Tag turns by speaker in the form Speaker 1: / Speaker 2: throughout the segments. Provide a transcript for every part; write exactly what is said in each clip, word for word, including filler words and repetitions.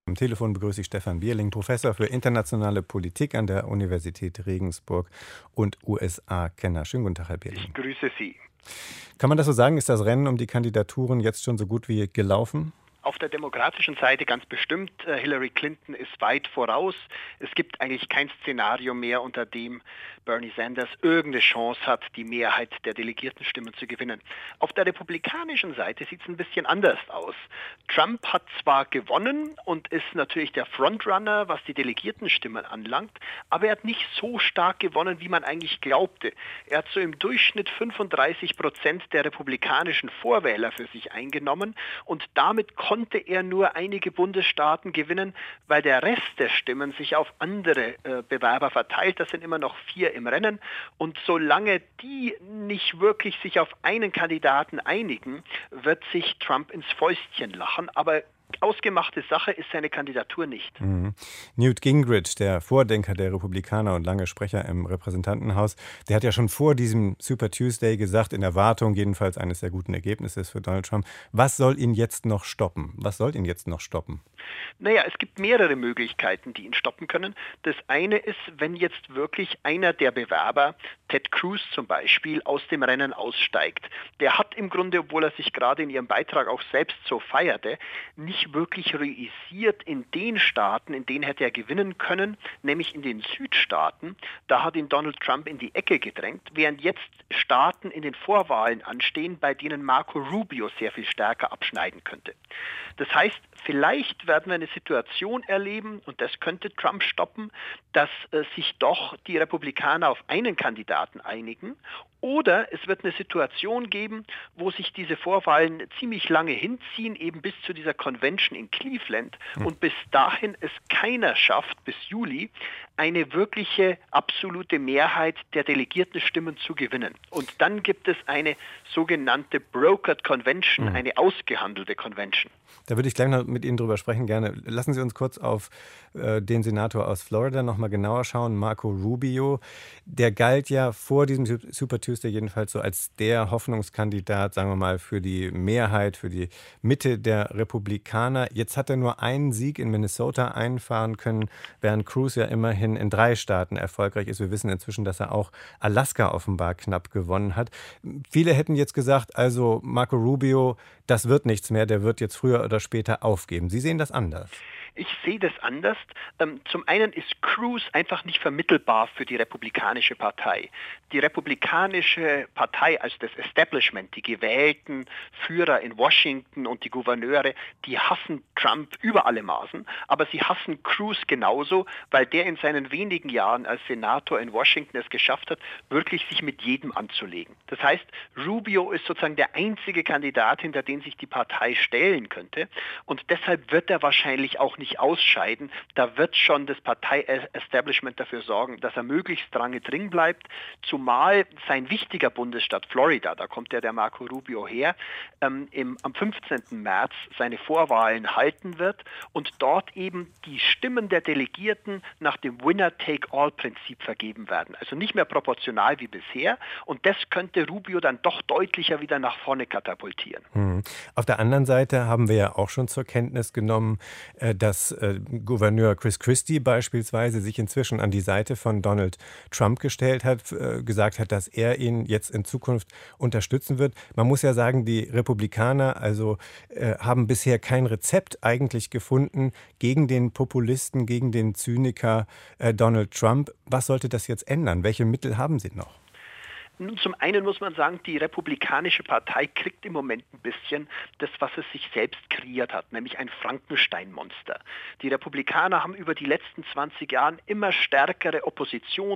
Speaker 1: Am Telefon begrüße ich Stefan Bierling, Professor für internationale Politik an der Universität Regensburg und U S A-Kenner. Schönen guten Tag, Herr Bierling.
Speaker 2: Ich grüße Sie.
Speaker 1: Kann man das so sagen? Ist das Rennen um die Kandidaturen jetzt schon so gut wie gelaufen?
Speaker 2: Auf der demokratischen Seite ganz bestimmt. Hillary Clinton ist weit voraus. Es gibt eigentlich kein Szenario mehr, unter dem Bernie Sanders irgendeine Chance hat, die Mehrheit der Delegiertenstimmen zu gewinnen. Auf der republikanischen Seite sieht es ein bisschen anders aus. Trump hat zwar gewonnen und ist natürlich der Frontrunner, was die Delegiertenstimmen anlangt, aber er hat nicht so stark gewonnen, wie man eigentlich glaubte. Er hat so im Durchschnitt fünfunddreißig Prozent der republikanischen Vorwähler für sich eingenommen und damit konnte er nur einige Bundesstaaten gewinnen, weil der Rest der Stimmen sich auf andere äh, Bewerber verteilt. Das sind immer noch vier im Rennen. Und solange die nicht wirklich sich auf einen Kandidaten einigen, wird sich Trump ins Fäustchen lachen. Aber ausgemachte Sache ist seine Kandidatur nicht.
Speaker 1: Mhm. Newt Gingrich, der Vordenker der Republikaner und lange Sprecher im Repräsentantenhaus, der hat ja schon vor diesem Super Tuesday gesagt, in Erwartung jedenfalls eines sehr guten Ergebnisses für Donald Trump, was soll ihn jetzt noch stoppen? Was soll ihn jetzt noch stoppen?
Speaker 2: Naja, es gibt mehrere Möglichkeiten, die ihn stoppen können. Das eine ist, wenn jetzt wirklich einer der Bewerber, Ted Cruz zum Beispiel, aus dem Rennen aussteigt. Der hat im Grunde, obwohl er sich gerade in ihrem Beitrag auch selbst so feierte, nicht wirklich realisiert in den Staaten, in denen hätte er gewinnen können, nämlich in den Südstaaten. Da hat ihn Donald Trump in die Ecke gedrängt, während jetzt Staaten in den Vorwahlen anstehen, bei denen Marco Rubio sehr viel stärker abschneiden könnte. Das heißt, vielleicht werden wir eine Situation erleben, und das könnte Trump stoppen, dass äh, sich doch die Republikaner auf einen Kandidaten einigen. Oder es wird eine Situation geben, wo sich diese Vorwahlen ziemlich lange hinziehen, eben bis zu dieser Convention in Cleveland. Und bis dahin es keiner schafft, bis Juli, eine wirkliche absolute Mehrheit der Delegiertenstimmen zu gewinnen. Und dann gibt es eine sogenannte Brokered Convention,
Speaker 1: Mhm.
Speaker 2: eine ausgehandelte Convention.
Speaker 1: Da würde ich gleich noch mit Ihnen drüber sprechen, gerne. Lassen Sie uns kurz auf äh, den Senator aus Florida noch mal genauer schauen, Marco Rubio. Der galt ja vor diesem Super Tuesday jedenfalls so als der Hoffnungskandidat, sagen wir mal, für die Mehrheit, für die Mitte der Republikaner. Jetzt hat er nur einen Sieg in Minnesota einfahren können, während Cruz ja immerhin in drei Staaten erfolgreich ist. Wir wissen inzwischen, dass er auch Alaska offenbar knapp gewonnen hat. Viele hätten jetzt gesagt, also Marco Rubio, das wird nichts mehr, der wird jetzt früher oder später aufgeben. Sie sehen das anders.
Speaker 2: Ich sehe das anders. Zum einen ist Cruz einfach nicht vermittelbar für die Republikanische Partei. Die Republikanische Partei, also das Establishment, die gewählten Führer in Washington und die Gouverneure, die hassen Trump über alle Maßen, aber sie hassen Cruz genauso, weil der in seinen wenigen Jahren als Senator in Washington es geschafft hat, wirklich sich mit jedem anzulegen. Das heißt, Rubio ist sozusagen der einzige Kandidat, hinter den sich die Partei stellen könnte, und deshalb wird er wahrscheinlich auch nicht nicht ausscheiden. Da wird schon das Partei-Establishment dafür sorgen, dass er möglichst lange drin bleibt, zumal sein wichtiger Bundesstaat Florida, da kommt ja der Marco Rubio her, ähm, im, am fünfzehnten März seine Vorwahlen halten wird und dort eben die Stimmen der Delegierten nach dem Winner-Take-All-Prinzip vergeben werden. Also nicht mehr proportional wie bisher, und das könnte Rubio dann doch deutlicher wieder nach vorne katapultieren.
Speaker 1: Hm. Auf der anderen Seite haben wir ja auch schon zur Kenntnis genommen, dass dass äh, Gouverneur Chris Christie beispielsweise sich inzwischen an die Seite von Donald Trump gestellt hat, äh, gesagt hat, dass er ihn jetzt in Zukunft unterstützen wird. Man muss ja sagen, die Republikaner also äh, haben bisher kein Rezept eigentlich gefunden gegen den Populisten, gegen den Zyniker äh, Donald Trump. Was sollte das jetzt ändern? Welche Mittel haben sie noch?
Speaker 2: Nun, zum einen muss man sagen, die Republikanische Partei kriegt im Moment ein bisschen das, was es sich selbst kreiert hat, nämlich ein Frankenstein-Monster. Die Republikaner haben über die letzten zwanzig Jahre immer stärkere Oppositions-,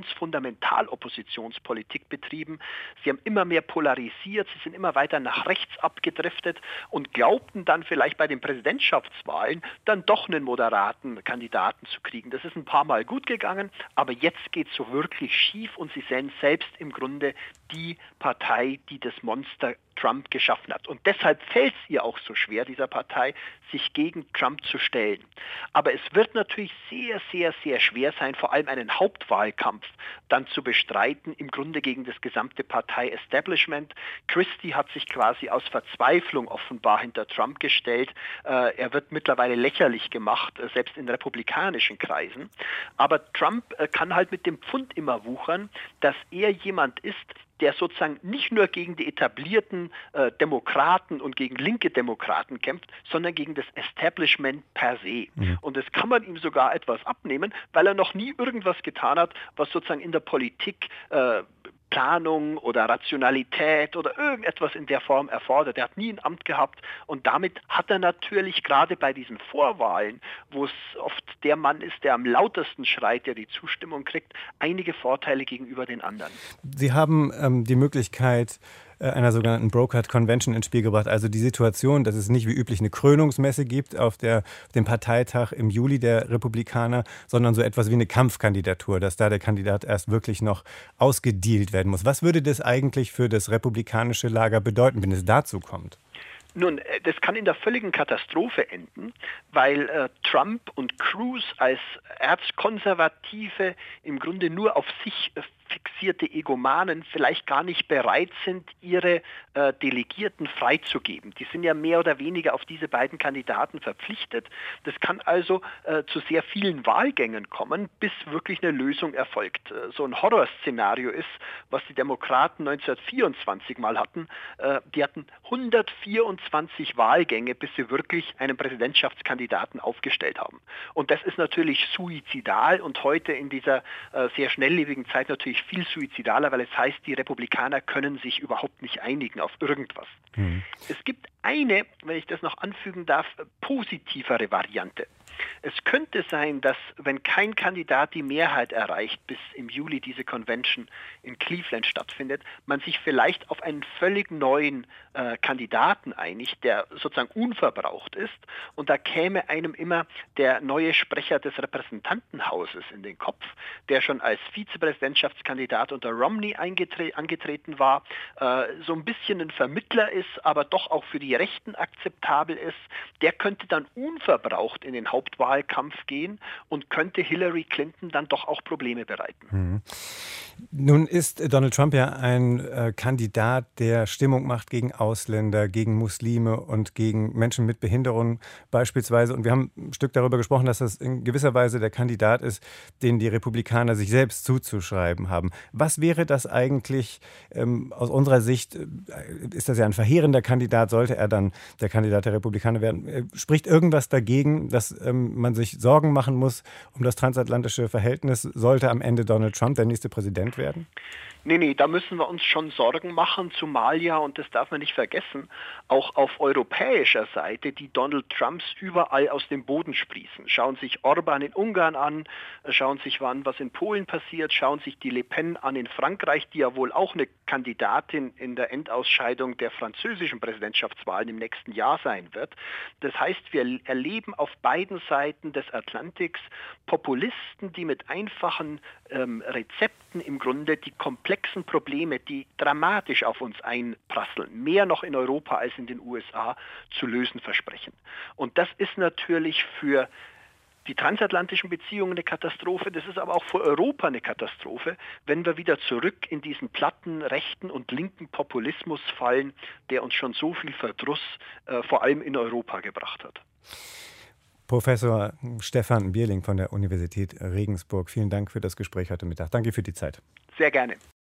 Speaker 2: Fundamentaloppositionspolitik betrieben. Sie haben immer mehr polarisiert, sie sind immer weiter nach rechts abgedriftet und glaubten dann vielleicht bei den Präsidentschaftswahlen dann doch einen moderaten Kandidaten zu kriegen. Das ist ein paar Mal gut gegangen, aber jetzt geht es so wirklich schief und sie sehen selbst im Grunde die Partei, die das Monster Trump geschaffen hat. Und deshalb fällt es ihr auch so schwer, dieser Partei, sich gegen Trump zu stellen. Aber es wird natürlich sehr, sehr, sehr schwer sein, vor allem einen Hauptwahlkampf dann zu bestreiten, im Grunde gegen das gesamte Partei-Establishment. Christie hat sich quasi aus Verzweiflung offenbar hinter Trump gestellt. Äh, er wird mittlerweile lächerlich gemacht, äh, selbst in republikanischen Kreisen. Aber Trump äh, kann halt mit dem Pfund immer wuchern, dass er jemand ist, der sozusagen nicht nur gegen die etablierten äh, Demokraten und gegen linke Demokraten kämpft, sondern gegen das Establishment per se. Mhm. Und das kann man ihm sogar etwas abnehmen, weil er noch nie irgendwas getan hat, was sozusagen in der Politik äh, Planung oder Rationalität oder irgendetwas in der Form erfordert. Er hat nie ein Amt gehabt und damit hat er natürlich gerade bei diesen Vorwahlen, wo es oft der Mann ist, der am lautesten schreit, der die Zustimmung kriegt, einige Vorteile gegenüber den anderen.
Speaker 1: Sie haben ähm, die Möglichkeit einer sogenannten Brokered Convention ins Spiel gebracht. Also die Situation, dass es nicht wie üblich eine Krönungsmesse gibt auf der, dem Parteitag im Juli der Republikaner, sondern so etwas wie eine Kampfkandidatur, dass da der Kandidat erst wirklich noch ausgedealt werden muss. Was würde das eigentlich für das republikanische Lager bedeuten, wenn es dazu kommt?
Speaker 2: Nun, das kann in der völligen Katastrophe enden, weil äh, Trump und Cruz als Erzkonservative im Grunde nur auf sich äh, fixierte Egomanen vielleicht gar nicht bereit sind, ihre äh, Delegierten freizugeben. Die sind ja mehr oder weniger auf diese beiden Kandidaten verpflichtet. Das kann also äh, zu sehr vielen Wahlgängen kommen, bis wirklich eine Lösung erfolgt. Äh, so ein Horrorszenario ist, was die Demokraten neunzehnhundertvierundzwanzig mal hatten. Äh, die hatten hundertvierundzwanzig Wahlgänge, bis sie wirklich einen Präsidentschaftskandidaten aufgestellt haben. Und das ist natürlich suizidal und heute in dieser äh, sehr schnelllebigen Zeit natürlich viel suizidaler, weil es heißt, die Republikaner können sich überhaupt nicht einigen auf irgendwas. Mhm. Es gibt eine, wenn ich das noch anfügen darf, positivere Variante. Es könnte sein, dass, wenn kein Kandidat die Mehrheit erreicht, bis im Juli diese Convention in Cleveland stattfindet, man sich vielleicht auf einen völlig neuen äh, Kandidaten einigt, der sozusagen unverbraucht ist. Und da käme einem immer der neue Sprecher des Repräsentantenhauses in den Kopf, der schon als Vizepräsidentschaftskandidat unter Romney eingetre- angetreten war, äh, so ein bisschen ein Vermittler ist, aber doch auch für die Rechten akzeptabel ist. Der könnte dann unverbraucht in den Hauptwahlkampf gehen und könnte Hillary Clinton dann doch auch Probleme bereiten.
Speaker 1: Mhm. Nun ist Donald Trump ja ein äh, Kandidat, der Stimmung macht gegen Ausländer, gegen Muslime und gegen Menschen mit Behinderung beispielsweise. Und wir haben ein Stück darüber gesprochen, dass das in gewisser Weise der Kandidat ist, den die Republikaner sich selbst zuzuschreiben haben. Was wäre das eigentlich ähm, aus unserer Sicht? Äh, ist das ja ein verheerender Kandidat, sollte er dann der Kandidat der Republikaner werden? Äh, spricht irgendwas dagegen, dass ähm, man sich Sorgen machen muss um das transatlantische Verhältnis? Sollte am Ende Donald Trump der nächste Präsident werden?
Speaker 2: Nee, nee, da müssen wir uns schon Sorgen machen, zumal ja, und das darf man nicht vergessen, auch auf europäischer Seite die Donald Trumps überall aus dem Boden sprießen. Schauen sich Orban in Ungarn an, schauen sich an, was in Polen passiert, schauen sich die Le Pen an in Frankreich, die ja wohl auch eine Kandidatin in der Endausscheidung der französischen Präsidentschaftswahlen im nächsten Jahr sein wird. Das heißt, wir erleben auf beiden Seiten des Atlantiks Populisten, die mit einfachen ähm, Rezepten im Grunde die komplexen Probleme, die dramatisch auf uns einprasseln, mehr noch in Europa als in den U S A, zu lösen versprechen. Und das ist natürlich für die transatlantischen Beziehungen eine Katastrophe, das ist aber auch für Europa eine Katastrophe, wenn wir wieder zurück in diesen platten rechten und linken Populismus fallen, der uns schon so viel Verdruss äh, vor allem in Europa gebracht hat.
Speaker 1: Professor Stefan Bierling von der Universität Regensburg, vielen Dank für das Gespräch heute Mittag. Danke für die Zeit.
Speaker 2: Sehr gerne.